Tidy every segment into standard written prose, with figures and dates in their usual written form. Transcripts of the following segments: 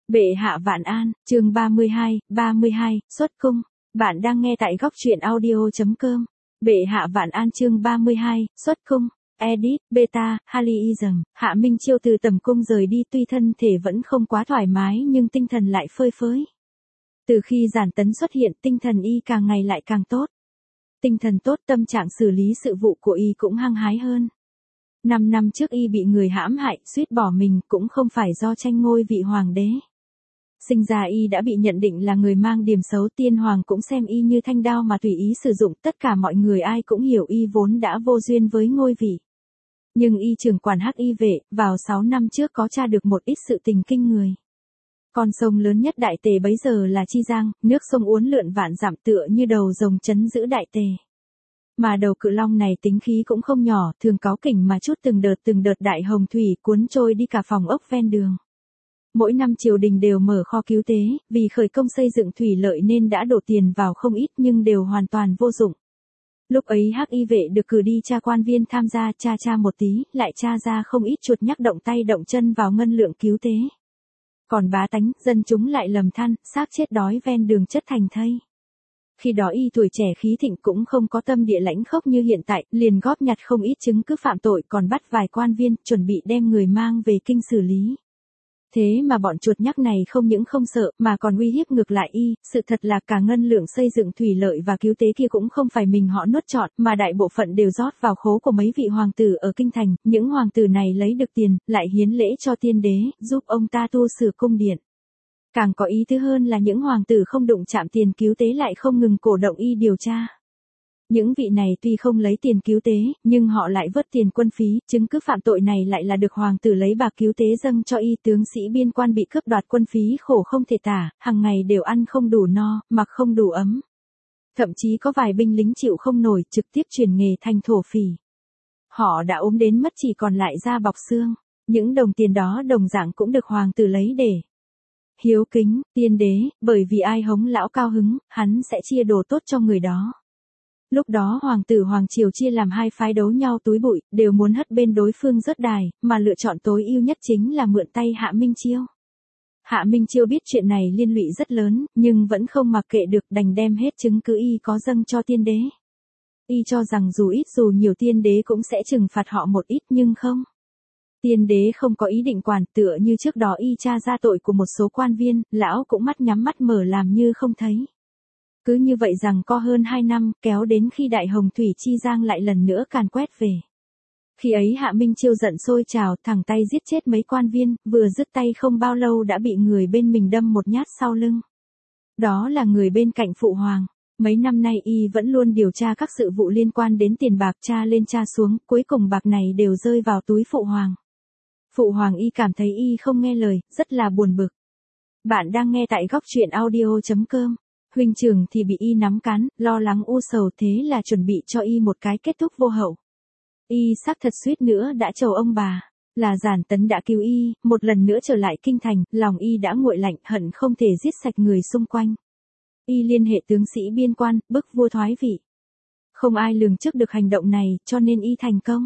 Bệ hạ vạn an, chương 32, xuất cung. Bạn đang nghe tại góc truyện audio.com. Bệ hạ vạn an chương 32, xuất cung. Edit, Beta, Haliism. Hạ Minh Chiêu từ tầm cung rời đi, tuy thân thể vẫn không quá thoải mái nhưng tinh thần lại phơi phới. Từ khi Giản Tấn xuất hiện, tinh thần y càng ngày lại càng tốt. Tinh thần tốt, tâm trạng xử lý sự vụ của y cũng hăng hái hơn. 5 năm trước y bị người hãm hại, suýt bỏ mình, cũng không phải do tranh ngôi vị hoàng đế. Sinh ra y đã bị nhận định là người mang điểm xấu, tiên hoàng cũng xem y như thanh đao mà tùy ý sử dụng, tất cả mọi người ai cũng hiểu y vốn đã vô duyên với ngôi vị. Nhưng y trưởng quản Hắc Y vệ, vào 6 năm trước có tra được một ít sự tình kinh người. Con sông lớn nhất Đại Tề bấy giờ là Chi Giang, nước sông uốn lượn vạn dặm tựa như đầu rồng trấn giữ Đại Tề. Mà đầu cự long này tính khí cũng không nhỏ, thường cáu kỉnh mà chút từng đợt đại hồng thủy cuốn trôi đi cả phòng ốc ven đường. Mỗi năm triều đình đều mở kho cứu tế, vì khởi công xây dựng thủy lợi nên đã đổ tiền vào không ít nhưng đều hoàn toàn vô dụng. Lúc ấy Hắc Y vệ được cử đi tra quan viên tham gia, tra một tí, lại tra ra không ít chuột nhắc động tay động chân vào ngân lượng cứu tế. Còn bá tánh, dân chúng lại lầm than, xác chết đói ven đường chất thành thây. Khi đó y tuổi trẻ khí thịnh cũng không có tâm địa lãnh khốc như hiện tại, liền góp nhặt không ít chứng cứ phạm tội, còn bắt vài quan viên, chuẩn bị đem người mang về kinh xử lý. Thế mà bọn chuột nhắc này không những không sợ, mà còn uy hiếp ngược lại y, sự thật là cả ngân lượng xây dựng thủy lợi và cứu tế kia cũng không phải mình họ nuốt trọn, mà đại bộ phận đều rót vào khố của mấy vị hoàng tử ở kinh thành, những hoàng tử này lấy được tiền, lại hiến lễ cho tiên đế, giúp ông ta tu sửa cung điện. Càng có ý tứ hơn là những hoàng tử không đụng chạm tiền cứu tế lại không ngừng cổ động y điều tra. Những vị này tuy không lấy tiền cứu tế, nhưng họ lại vớt tiền quân phí, chứng cứ phạm tội này lại là được hoàng tử lấy bạc cứu tế dâng cho y. Tướng sĩ biên quan bị cướp đoạt quân phí khổ không thể tả, hàng ngày đều ăn không đủ no, mặc không đủ ấm. Thậm chí có vài binh lính chịu không nổi, trực tiếp chuyển nghề thành thổ phỉ. Họ đã ốm đến mất chỉ còn lại da bọc xương. Những đồng tiền đó đồng dạng cũng được hoàng tử lấy để hiếu kính tiên đế, bởi vì ai hống lão cao hứng, hắn sẽ chia đồ tốt cho người đó. Lúc đó hoàng tử hoàng triều chia làm hai phái đấu nhau túi bụi, đều muốn hất bên đối phương rớt đài, mà lựa chọn tối ưu nhất chính là mượn tay Hạ Minh Chiêu. Hạ Minh Chiêu biết chuyện này liên lụy rất lớn, nhưng vẫn không mặc kệ được, đành đem hết chứng cứ y có dâng cho tiên đế. Y cho rằng dù ít dù nhiều tiên đế cũng sẽ trừng phạt họ một ít, nhưng không. Tiên đế không có ý định quản, tựa như trước đó y tra ra tội của một số quan viên, lão cũng mắt nhắm mắt mở làm như không thấy. Cứ như vậy rằng co hơn 2 năm, kéo đến khi đại hồng thủy Chi Giang lại lần nữa càn quét về. Khi ấy Hạ Minh Chiêu giận sôi trào, thẳng tay giết chết mấy quan viên, vừa dứt tay không bao lâu đã bị người bên mình đâm một nhát sau lưng. Đó là người bên cạnh phụ hoàng. Mấy năm nay y vẫn luôn điều tra các sự vụ liên quan đến tiền bạc, tra lên tra xuống, cuối cùng bạc này đều rơi vào túi phụ hoàng. Phụ hoàng y cảm thấy y không nghe lời, rất là buồn bực. Bạn đang nghe tại góc truyện audio.com. Huynh trưởng thì bị y nắm cán, lo lắng u sầu, thế là chuẩn bị cho y một cái kết thúc vô hậu. Y xác thật suýt nữa đã trầu ông bà. Là Giản Tấn đã cứu y, một lần nữa trở lại kinh thành, lòng y đã nguội lạnh, hận không thể giết sạch người xung quanh. Y liên hệ tướng sĩ biên quan, bức vua thoái vị. Không ai lường trước được hành động này, cho nên y thành công.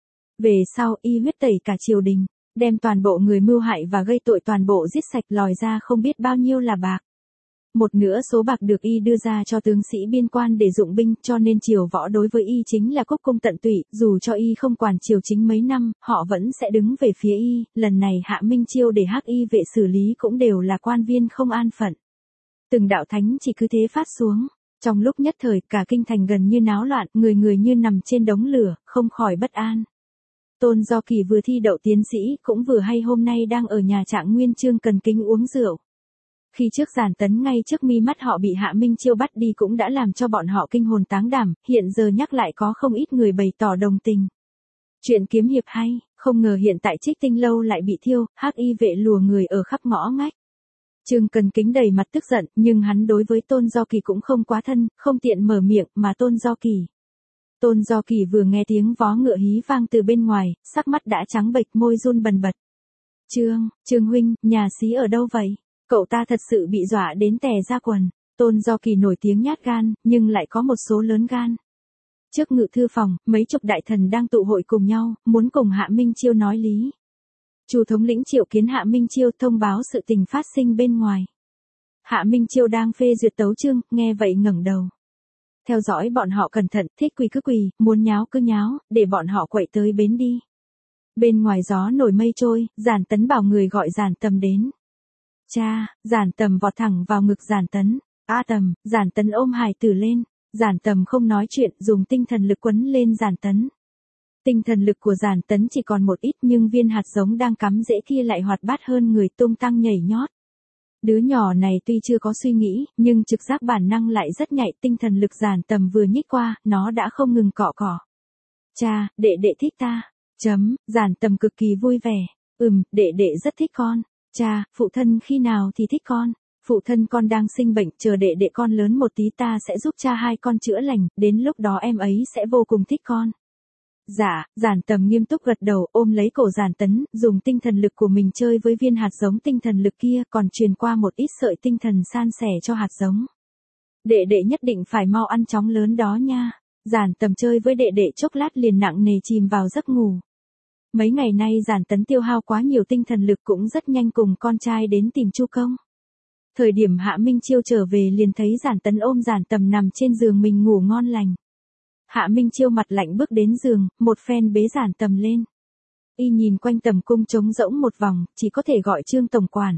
Về sau, y huyết tẩy cả triều đình, đem toàn bộ người mưu hại và gây tội toàn bộ giết sạch, lòi ra không biết bao nhiêu là bạc. Một nửa số bạc được y đưa ra cho tướng sĩ biên quan để dụng binh, cho nên triều võ đối với y chính là cúc cung tận tụy, dù cho y không quản triều chính mấy năm, họ vẫn sẽ đứng về phía y. Lần này Hạ Minh Chiêu để Hắc Y vệ xử lý cũng đều là quan viên không an phận. Từng đạo thánh chỉ cứ thế phát xuống. Trong lúc nhất thời, cả kinh thành gần như náo loạn, người người như nằm trên đống lửa, không khỏi bất an. Tôn Do Kỳ vừa thi đậu tiến sĩ, cũng vừa hay hôm nay đang ở nhà Trạng Nguyên Chương cần kính uống rượu. Khi trước Giản Tấn ngay trước mi mắt họ bị Hạ Minh Chiêu bắt đi cũng đã làm cho bọn họ kinh hồn táng đảm, hiện giờ nhắc lại có không ít người bày tỏ đồng tình. Chuyện kiếm hiệp hay, không ngờ hiện tại Trích Tinh lâu lại bị thiêu, Hắc Y vệ lùa người ở khắp ngõ ngách. Chương Cần Kính đầy mặt tức giận, nhưng hắn đối với Tôn Do Kỳ cũng không quá thân, không tiện mở miệng, mà Tôn Do Kỳ vừa nghe tiếng vó ngựa hí vang từ bên ngoài, sắc mắt đã trắng bệch, môi run bần bật. Trương huynh, nhà xí ở đâu vậy? Cậu ta thật sự bị dọa đến tè ra quần. Tôn Do Kỳ nổi tiếng nhát gan, nhưng lại có một số lớn gan. Trước ngự thư phòng, mấy chục đại thần đang tụ hội cùng nhau, muốn cùng Hạ Minh Chiêu nói lý. Chu thống lĩnh triệu kiến Hạ Minh Chiêu thông báo sự tình phát sinh bên ngoài. Hạ Minh Chiêu đang phê duyệt tấu chương, nghe vậy ngẩng đầu. Theo dõi bọn họ cẩn thận, thích quỳ cứ quỳ, muốn nháo cứ nháo, để bọn họ quậy tới bến đi. Bên ngoài gió nổi mây trôi, Giản Tấn bảo người gọi Giản Tầm đến. Cha, Giản Tầm vọt thẳng vào ngực Giản Tấn. A Tầm, Giản Tấn ôm hài tử lên. Giản Tầm không nói chuyện, dùng tinh thần lực quấn lên Giản Tấn. Tinh thần lực của Giản Tấn chỉ còn một ít nhưng viên hạt giống đang cắm rễ kia lại hoạt bát hơn người, tung tăng nhảy nhót. Đứa nhỏ này tuy chưa có suy nghĩ, nhưng trực giác bản năng lại rất nhạy, tinh thần lực Giản Tầm vừa nhích qua, nó đã không ngừng cọ cọ. Cha, đệ đệ thích ta. Giản Tầm cực kỳ vui vẻ. Đệ đệ rất thích con. Cha, phụ thân khi nào thì thích con? Phụ thân con đang sinh bệnh, chờ đệ đệ con lớn một tí ta sẽ giúp cha hai con chữa lành, đến lúc đó em ấy sẽ vô cùng thích con. Dạ, Giản Tầm nghiêm túc gật đầu, ôm lấy cổ Giản Tấn, dùng tinh thần lực của mình chơi với viên hạt giống tinh thần lực kia, còn truyền qua một ít sợi tinh thần san sẻ cho hạt giống. Đệ đệ nhất định phải mau ăn chóng lớn đó nha. Giản Tầm chơi với đệ đệ chốc lát liền nặng nề chìm vào giấc ngủ. Mấy ngày nay Giản Tấn tiêu hao quá nhiều tinh thần lực, cũng rất nhanh cùng con trai đến tìm Chu Công. Thời điểm Hạ Minh Chiêu trở về liền thấy Giản Tấn ôm Giản Tầm nằm trên giường mình ngủ ngon lành. Hạ Minh Chiêu mặt lạnh bước đến giường, một phen bế Giản Tầm lên. Y nhìn quanh tầm cung trống rỗng một vòng, chỉ có thể gọi Trương tổng quản.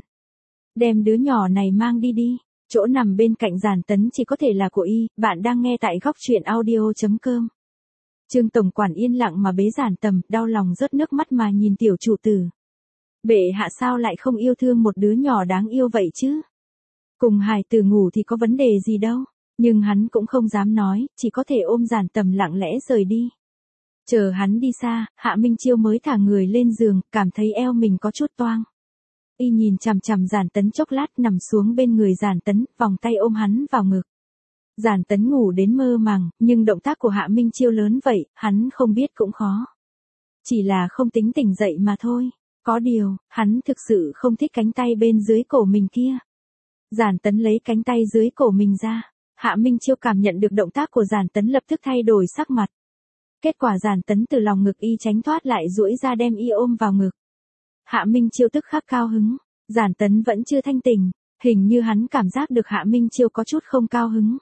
Đem đứa nhỏ này mang đi đi, chỗ nằm bên cạnh Giản Tấn chỉ có thể là của Y. Bạn đang nghe tại góc truyện audio.com. Trương tổng quản yên lặng mà bế Giản Tầm, đau lòng rớt nước mắt mà nhìn tiểu chủ tử. Bệ hạ sao lại không yêu thương một đứa nhỏ đáng yêu vậy chứ? Cùng hài tử ngủ thì có vấn đề gì đâu, nhưng hắn cũng không dám nói, chỉ có thể ôm Giản Tầm lặng lẽ rời đi. Chờ hắn đi xa, Hạ Minh Chiêu mới thả người lên giường, cảm thấy eo mình có chút toang. Y nhìn chằm chằm Giản Tấn chốc lát, nằm xuống bên người Giản Tấn, vòng tay ôm hắn vào ngực. Giản Tấn ngủ đến mơ màng, nhưng động tác của Hạ Minh Chiêu lớn vậy, hắn không biết cũng khó. Chỉ là không tính tỉnh dậy mà thôi. Có điều, hắn thực sự không thích cánh tay bên dưới cổ mình kia. Giản Tấn lấy cánh tay dưới cổ mình ra. Hạ Minh Chiêu cảm nhận được động tác của Giản Tấn lập tức thay đổi sắc mặt. Kết quả Giản Tấn từ lòng ngực Y tránh thoát lại duỗi ra đem Y ôm vào ngực. Hạ Minh Chiêu tức khắc cao hứng. Giản Tấn vẫn chưa thanh tỉnh, hình như hắn cảm giác được Hạ Minh Chiêu có chút không cao hứng.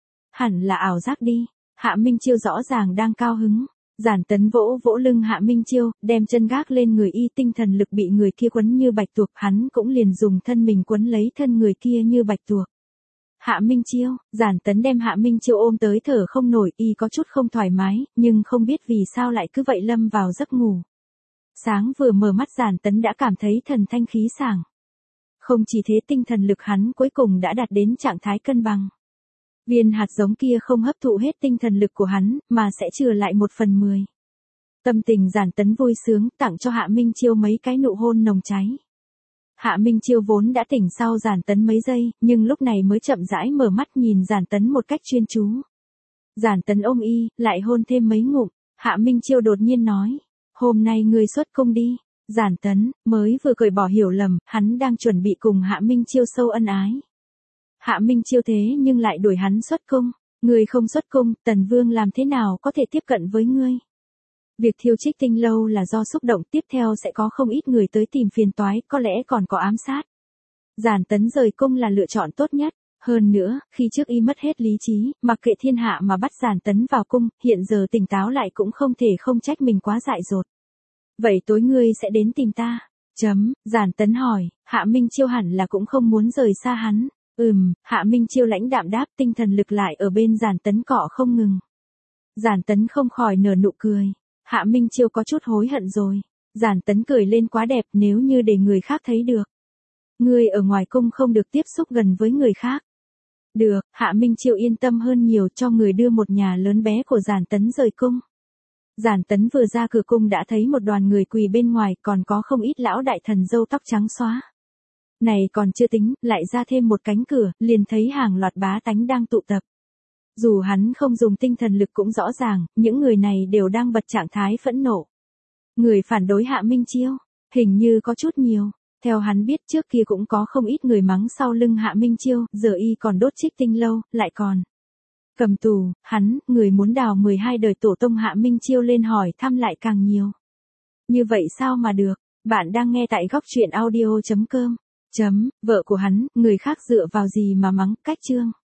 Hẳn là ảo giác đi, Hạ Minh Chiêu rõ ràng đang cao hứng. Giản Tấn vỗ vỗ lưng Hạ Minh Chiêu, đem chân gác lên người Y, tinh thần lực bị người kia quấn như bạch tuộc, hắn cũng liền dùng thân mình quấn lấy thân người kia như bạch tuộc. Hạ Minh Chiêu, Giản Tấn đem Hạ Minh Chiêu ôm tới thở không nổi, Y có chút không thoải mái, nhưng không biết vì sao lại cứ vậy lâm vào giấc ngủ. Sáng vừa mở mắt Giản Tấn đã cảm thấy thần thanh khí sảng. Không chỉ thế, tinh thần lực hắn cuối cùng đã đạt đến trạng thái cân bằng. Viên hạt giống kia không hấp thụ hết tinh thần lực của hắn, mà sẽ chừa lại 1/10. Tâm tình Giản Tấn vui sướng, tặng cho Hạ Minh Chiêu mấy cái nụ hôn nồng cháy. Hạ Minh Chiêu vốn đã tỉnh sau Giản Tấn mấy giây, nhưng lúc này mới chậm rãi mở mắt nhìn Giản Tấn một cách chuyên chú. Giản Tấn ôm Y, lại hôn thêm mấy ngụm. Hạ Minh Chiêu đột nhiên nói, hôm nay ngươi xuất cung đi. Giản Tấn mới vừa cởi bỏ hiểu lầm, hắn đang chuẩn bị cùng Hạ Minh Chiêu sâu ân ái. Hạ Minh Chiêu thế nhưng lại đuổi hắn xuất cung. Ngươi không xuất cung, Tần Vương làm thế nào có thể tiếp cận với ngươi? Việc thiêu Trích Tinh lâu là do xúc động, tiếp theo sẽ có không ít người tới tìm phiền toái, có lẽ còn có ám sát. Giản Tấn rời cung là lựa chọn tốt nhất. Hơn nữa, khi trước Y mất hết lý trí, mặc kệ thiên hạ mà bắt Giản Tấn vào cung, hiện giờ tỉnh táo lại cũng không thể không trách mình quá dại dột. Vậy tối ngươi sẽ đến tìm ta? Giản Tấn hỏi, Hạ Minh Chiêu hẳn là cũng không muốn rời xa hắn. Hạ Minh Chiêu lãnh đạm đáp, tinh thần lực lại ở bên Giản Tấn cọ không ngừng. Giản Tấn không khỏi nở nụ cười. Hạ Minh Chiêu có chút hối hận rồi. Giản Tấn cười lên quá đẹp, nếu như để người khác thấy được. Ngươi ở ngoài cung không được tiếp xúc gần với người khác. Được, Hạ Minh Chiêu yên tâm hơn nhiều, cho người đưa một nhà lớn bé của Giản Tấn rời cung. Giản Tấn vừa ra cửa cung đã thấy một đoàn người quỳ bên ngoài, còn có không ít lão đại thần râu tóc trắng xóa. Này còn chưa tính, lại ra thêm một cánh cửa, liền thấy hàng loạt bá tánh đang tụ tập. Dù hắn không dùng tinh thần lực cũng rõ ràng, những người này đều đang bật trạng thái phẫn nộ. Người phản đối Hạ Minh Chiêu, hình như có chút nhiều. Theo hắn biết trước kia cũng có không ít người mắng sau lưng Hạ Minh Chiêu, giờ Y còn đốt Trích Tinh lâu, lại còn cầm tù, người muốn đào 12 đời tổ tông Hạ Minh Chiêu lên hỏi thăm lại càng nhiều. Như vậy sao mà được? Bạn đang nghe tại góc truyện audio.com. Vợ của hắn, người khác dựa vào gì mà mắng, cách chương.